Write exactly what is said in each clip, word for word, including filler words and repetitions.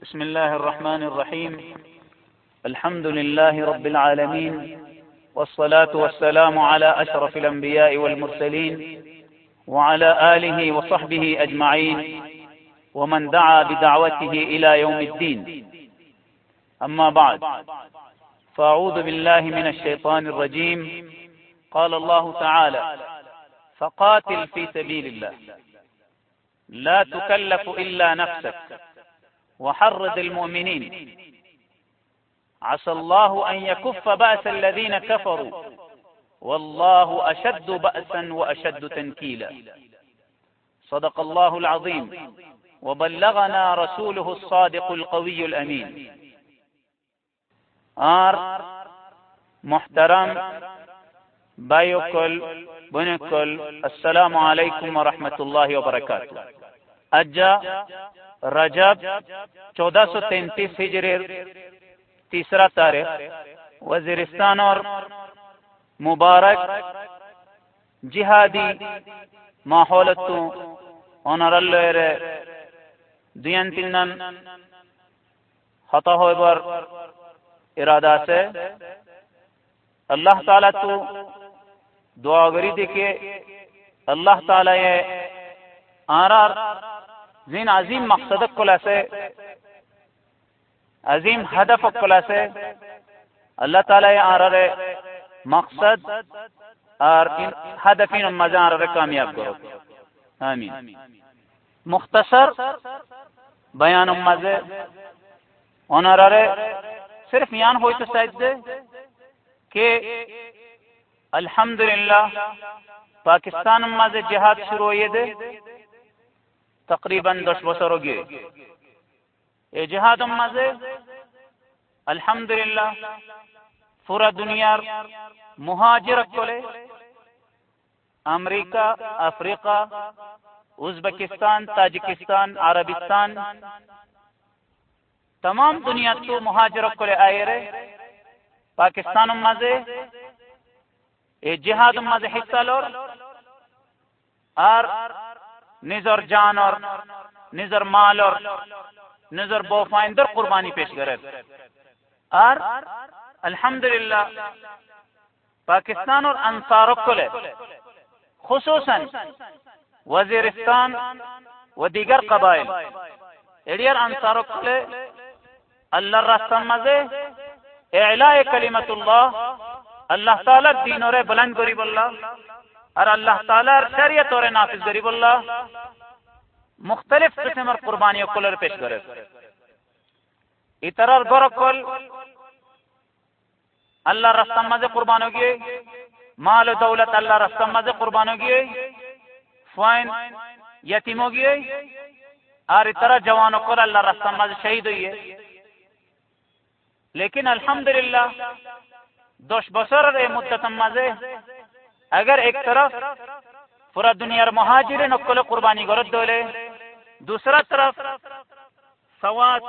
بسم الله الرحمن الرحيم. الحمد لله رب العالمين، والصلاة والسلام على أشرف الأنبياء والمرسلين وعلى آله وصحبه أجمعين ومن دعا بدعوته إلى يوم الدين. أما بعد، فأعوذ بالله من الشيطان الرجيم. قال الله تعالى: فقاتل في سبيل الله لا تكلف إلا نفسك وحرض المؤمنين عسى الله أن يكف بأس الذين كفروا والله أشد بأسا وأشد تنكيلا. صدق الله العظيم وبلغنا رسوله الصادق القوي الأمين. آر محترم بايوكل بنكل، السلام عليكم ورحمة الله وبركاته. अज्जा रजब चौदह सौ तैंतीस हिजरी तीसरा तारीख वजीरिस्तान और मुबारक जिहादी माहौलतु ओनरल्लेरे दुयंतिनन हता होइबर इरादा से अल्लाह ताला तो दुआगरी देखे अल्लाह ताला ये आरार जिन अजीम मकसद खुलासे अजीम हदफ खुलासे अल्लाह ताला ये आरार मकसद और इन हदफिन मजा आरार कामयाब करो, आमीन। मुख्तसर बयान मजे ओनरारे सिर्फ यान हो तो शायद के अल्हम्दुलिल्लाह पाकिस्तान मजे जिहाद शुरू हुए दे तकरीबन दस बছর हो गए। ये जिहाद मजे अल्हम्दुलिल्लाह पूरा दुनियार मुहाजिर कोले अमेरिका, अफ्रीका, उज़्बेकिस्तान, ताजिकिस्तान, अरबिस्तान तमाम दुनिया तो मुहाजिर कोले आए रे पाकिस्तान मजे ये जिहाद मजे हिस्सा लोर और निजर जान और निजर माल और निजर बोफाइंदर कुर्बानी पेश करे। और अल्हम्दुलिल्लाह पाकिस्तान और अंसारों को ले खुसूसन वजीरिस्तान व दीगर कबाइल एडियर अंसारों को ले अल्लाह रास्ता मजे एलाए कलिमतुल्लाह अल्लाह ताला दीन और बुलंद गरीब अल्लाह और अल्लाह ताला शरीयत और नाफिज गरीब अल्लाह मुख्तलिफ किस्म और कुर्बानियों को पेश करे। इतरार बरकल अल्लाह रास्ता मजे कुर्बान होगी, माल दौलत अल्लाह रास्ता मजे कुर्बान होगी, फाइन यतीम होगी और इतरा जवानों को अल्लाह रास्ता मजे शहीद हुई है। लेकिन अल्हम्दुलिल्लाह दस बसर मुद्दत मजे अगर एक तरफ पूरा दुनियार मुहाजिर नक्कल कुर्बानी गरत दोले, दूसरा तरफ सवात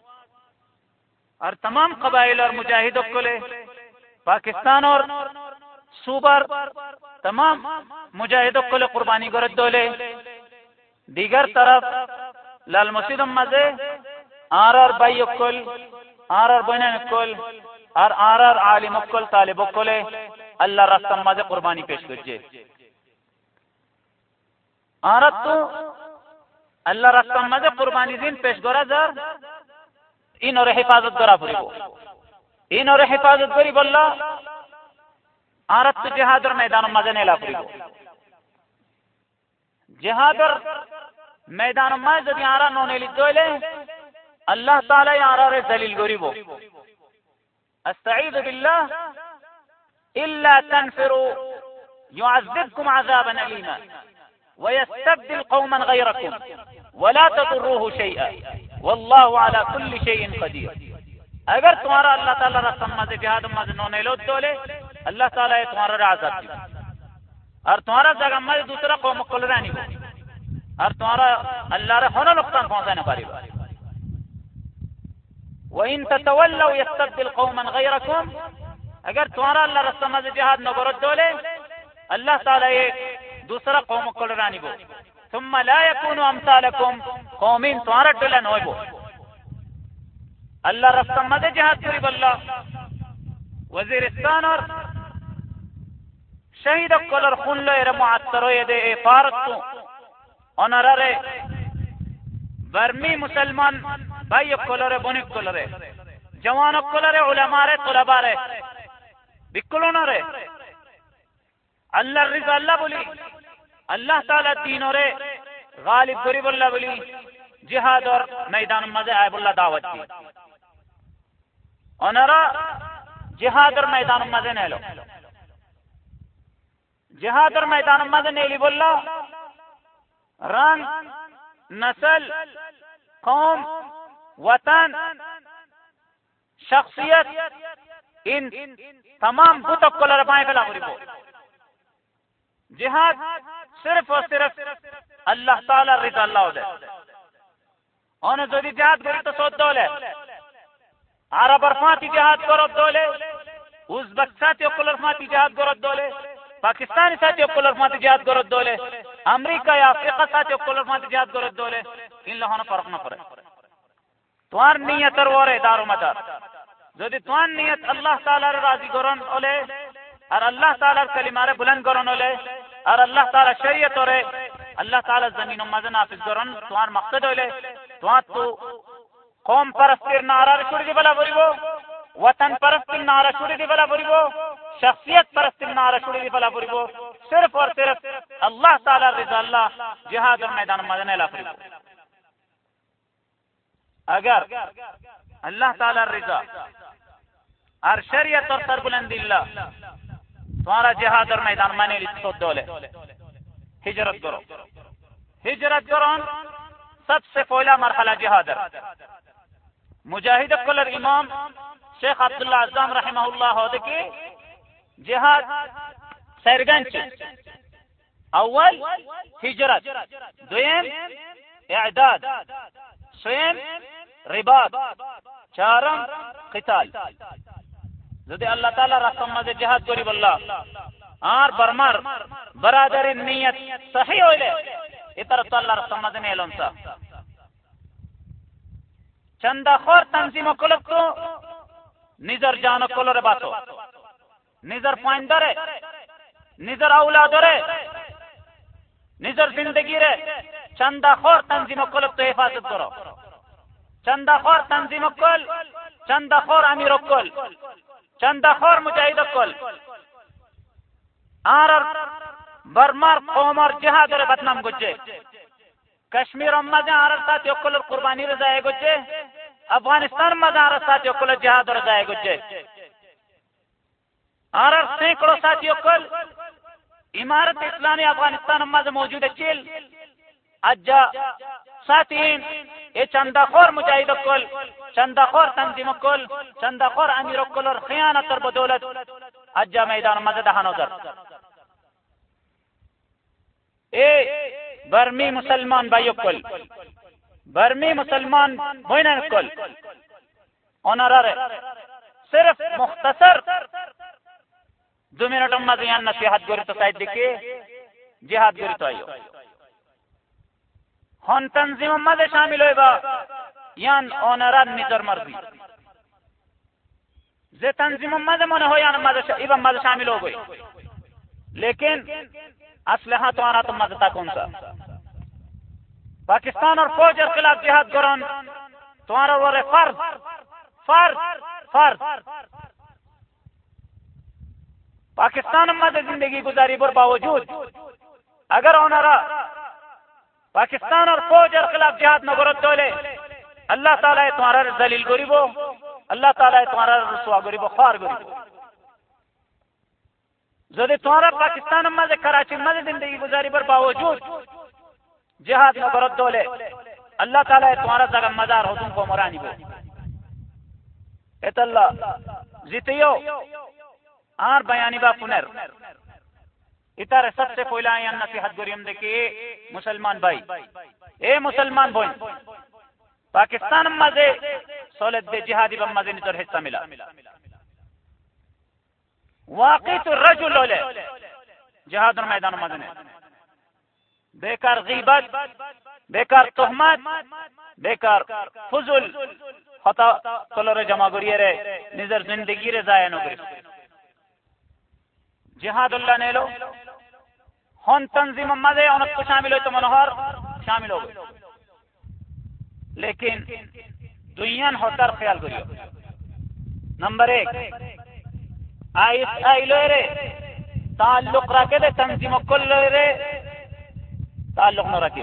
और तमाम कबाइल और मुजाहिदों को ले पाकिस्तान और सूबर तमाम मुजाहिदों को ले कुर्बानी गरत दोले, दीगर तरफ लाल मस्जिद मजे आर आर भाई अक्ल आर आर बहन अक्ल और आर आर आलिम अक्ल तालिब को ले अल्लाह रास्ता मजे कुर्बानी पेश करजे। आरत तो अल्लाह रास्ता मजे कुर्बानी दिन पेश करा जार इन और हिफाजत करा फरीबो इन और हिफाजत करी बल्ला आरत तो जिहादर मैदान मजे नेला फरीबो जिहादर मैदान मजे जब आरा नोनेली दोले अल्लाह ताला आरा रे दलील गरीबो अस्तईद बिल्लाह इल्ला तनफिरू युअज़्ज़िबकुम अज़ाबन अलीमा वयस्तब्दिल कौमन गैरकुम वला तदुर्रूहु शैआ वल्लाहु अला कुल्ली शैइन क़दीर। अगर तुम्हारा अल्लाह ताला रास्ता मजे जिहाद मजे नोने लो दोले अल्लाह ताला ये तुम्हारा आजाद दी और तुम्हारा जगह मजे दूसरा कौम को रानी हो और तुम्हारा अल्लाह रे होना नुकसान पहुंचाने पारी। व इन ततवल्लू यस्तब्दिल कौमन गैरकुम, अगर तुम्हारा अल्लाह रास्ता मजे जिहाद न गरत दोले अल्लाह ताला ये दूसरा कौम को रानी बो थुम्मा ला यकूनु अमसालकुम कौमिन तुम्हारा टोला नोय बो আল্লাহ রাস্তার মাঝে জিহাদ করি বলল ওয়াজিরিস্তানের শহীদ কলর খুনলো এর মুআত্তর হয়ে দে এ ফারতু অনারারে বার্মি মুসলমান ভাই কলরে বনিক কলরে জওয়ান কলরে উলামারে তুলাবারে বিকুলনরে আল্লাহর রিজা আল্লাহ বলি আল্লাহ তাআলা দিনরে গালিব করি বল্লা বলি জিহাদর ময়দান মাঝে আয় বল্লা দাওয়াত দি ওনারা জিহাদর ময়দান মাঝে নেলো জিহাদর ময়দান মাঝে নেলি বল্লা रंग नस्ल कौम वतन शख्सियत इन तमाम बुतक को लड़ाए फैला करिबो जिहाद सिर्फ और सिर्फ अल्लाह ताला रिजा अल्लाह दे और যদি জিহাদ করি তো সদ্য হলে আরবের ফাঁতি জিহাদ করত দলে উজবেক সাথীও কলর ফাঁতি জিহাদ করত দলে पाकिस्तानी साथियों को लफात जिहाद गरत दोले अमेरिका या अफ्रीका साथियों को लफात जिहाद गरत दोले इन लोगों ने फर्क न पड़े तुम्हार नियत और दारो मदार যদি তোমার নিয়ত আল্লাহ তাআলার রাজি করন হলে আর আল্লাহ তাআলার কালিমারে বুলন্দ করন হলে আর আল্লাহ তাআলার শরীয়ত ওরে আল্লাহ তাআলার জমিন মাঝে নাফিজ করন তোমার মকসদ হলে তোমার তো কওম পরস্তির নারা ছুড়ি দিবলা বলিব वतन परस्तिन नारा छुड़ी दी बला बरिबो शख्सियत परस्तिन नारा छुड़ी दी बला बरिबो सिर्फ और सिर्फ अल्लाह ताला रिजा अल्लाह जिहाद मैदान मदने ला बरिबो अगर अल्लाह ताला रिजा और शरीयत और सरबुलंदिल्लाह तुम्हारा जिहाद और मैदान माने तो दोले हिजरत करो हिजरत करो सबसे पहला मरहला जिहाद मुजाहिद कलर इमाम शेख अब्दुल्ला आज़म रहमहुल्लाह होदे की जिहाद सरगंज अव्वल हिजरत दुयम इअदाद सयम रिबात चारम किताल যদি আল্লাহ তাআলা রাসূল মাঝে জিহাদ করি বললা আর বরমার বরাদরের নিয়ত সহি হইলে এটার তো আল্লাহ রাসূল মাঝে নেলন সা চন্দাখোর তনজিম কলব তো নিজের জান কলরে বাঁচো নিজের পয়েন্টরে নিজের আওলাদরে নিজের জিন্দগিরে চন্দাখোর তনজিম কলব তো হেফাজত করো চন্দাখোর তনজিম কল চন্দাখোর আমির কল চন্দাখোর মুজাহিদ কল আর বর্মার কওমর জিহাদরে বদনাম গজে कश्मीर मजा आरसात योकल कुर्बानी रजाए गुज्जे अफगानिस्तान मजा आरसात योकल जिहाद रजाए गुज्जे आर सैकड़ों साथी योकल इमारत इस्लामी अफगानिस्तान मजा मौजूद है चिल अज्जा साथीन ये चंदाखोर मुजाहिद कल चंदाखोर तंजीम कल चंदाखोर अमीर कल और खियानत और बदौलत अज्जा मैदान मजा दहानोदर ए बर्मी मुसलमान भाइयों कल बर्मी मुसलमान बहन कल ओनरारे सिर्फ मुख्तसर दो मिनट मज यान नसीहत गरी तो साइड दिखे जिहाद गरी तो आयो हन तंजीम मजे शामिल होइबा यान ओनरा निजर मर्जी जे तंजीम मजे मन हो यान मजे इबा मजे शामिल हो गई लेकिन असलहा तुम्हारा तो मजता कौन सा पाकिस्तान और फौज के खिलाफ जिहाद करन तुम्हारा वो फर्ज फर्ज फर्ज पाकिस्तान में जिंदगी गुजारी पर बावजूद अगर ओनारा पाकिस्तान और फौज के खिलाफ जिहाद न करत दोले अल्लाह ताला तुम्हारा जलील गरीबो अल्लाह ताला तुम्हारा रसवा गरीबो खार गरीबो যদি তোমারা পাকিস্তানের মাঝে করাচির মাঝে জিন্দগি গুজারি বার বাवजूद জিহাদ না করত দলে আল্লাহ তাআলা তোমারা জায়গা মাজার হুজুম কো মরানিব এতাল্লাহ জিতিও আর বয়ানি বা পুনর ইতারে सबसे पहला यान नसीहत गरीम देखिए मुसलमान भाई ए मुसलमान भाई पाकिस्तान माजे सोलत दे जिहादी बम माजे निजर हिस्सा मिला वाकई तो रजुल होले जिहाद मैदान मदने बेकार गीबत बेकार तोहमत बेकार फजुल খতা কলরে জমা করিয়ে রে নিজের জিন্দগি রে যায় নগরি জিহাদুল্লাহ নেলো হন তনজিম মাঝে অনেক শামিল হইতো মনোহর শামিল হবে लेकिन दुनियान होतार ख्याल करियो नंबर एक आइस आइलो रे ताल्लुक रखे दे तंजीम कुल रे ताल्लुक न रखियो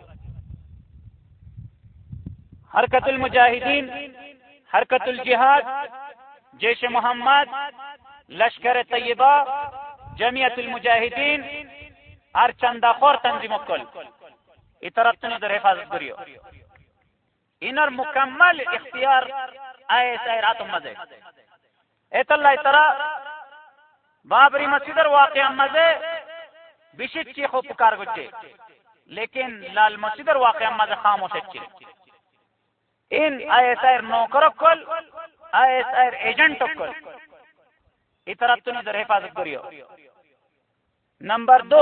हरकतुल मुजाहिदीन हरकतुल जिहाद जैश मोहम्मद लश्कर तैयबा जमियतुल मुजाहिदीन और चंदाखोर तंजीम कुल इतरत नजर हिफाजत करियो इनर मुकम्मल इख्तियार आए सायरात मजे एतल्ला इतरा बाबरी मस्जिदर वाक़या मजे बिशित चीखो पुकार गुच्चे लेकिन लाल मस्जिदर वाक़या मजे खामोश अच्छे इन आए सायर नौकरों कल आए सायर एजेंटों कल इतरा तुनी दर हिफाजत करियो नंबर दो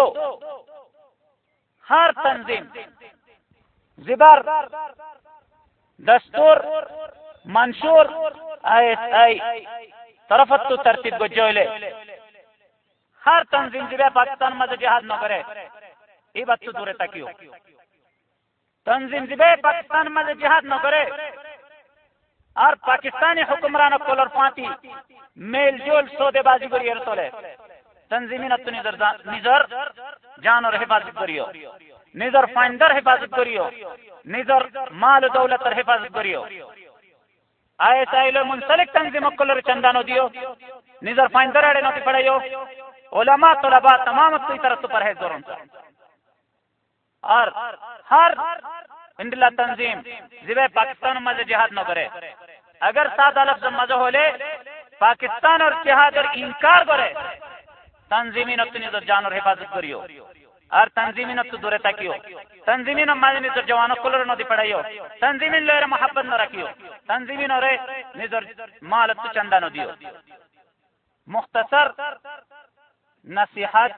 हर तंजीम जिबर दस्तूर मंशूर आईएसआई तरफत तरतीब गोजोले हर तंजीम जिबे पाकिस्तान मजे जिहाद न करे ई बात तो दूर तकियो तंजीम जिबे पाकिस्तान मजे जिहाद न करे और पाकिस्तानी हुक्मरान कोलर पाती मेल जोल सौदेबाजी करिए तोले तंजीमी न निजर निजर जान और हिफाजत करियो निजर फाइंदर हिफाजत करियो निजर माल दौलत हिफाजत करियो आए साइलो मुंसलिक तंजीम कुलर चंदानो दियो निजर फाइंदर अड़े नोटी पड़ायो उलमा तलबा तमाम की तरफ तो परहेज जोरन और हर इंडिया तंजीम जिबे पाकिस्तान मजे जिहाद न करे अगर सादा लफ्ज मजे होले पाकिस्तान और जिहाद और इनकार करे तंजीमी नफ्स निजर जान और हिफाजत करियो और तंजीमी नफ्स दूरे तकियो तंजीमी न माजे निजर जवानो कुलर नदी पड़ायो तंजीमी लेरे मोहब्बत न रखियो तंजीमी न रे निजर माल तो चंदा न दियो मुख्तसर नसीहत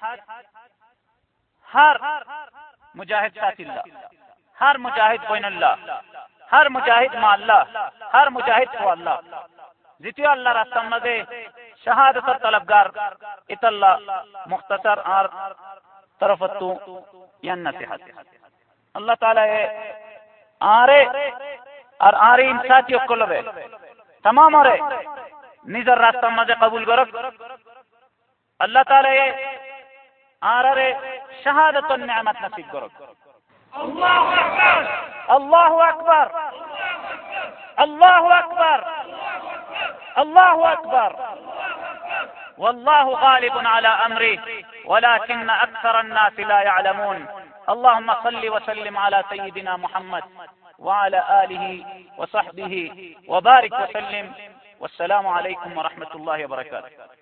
हर मुजाहिद साथिल्ला हर मुजाहिद बैनल्लाह हर मुजाहिद माल्लाह हर मुजाहिद को अल्लाह जितियो अल्लाह रास्ता मजे शहादत और तलबगार इतल्ला मुख्तसर और तरफतु यन नसीहत अल्लाह ताला ये आरे और आरे इंसातियों को लबे तमाम औरे निजर रास्ता मजे कबूल करक अल्लाह ताला ये आरे शहादत और नेमत नसीब करक अल्लाहु अकबर अल्लाहु अकबर अल्लाहु अकबर والله غالب على أمره ولكن أكثر الناس لا يعلمون اللهم صل وسلم على سيدنا محمد وعلى آله وصحبه وبارك وسلم والسلام عليكم ورحمة الله وبركاته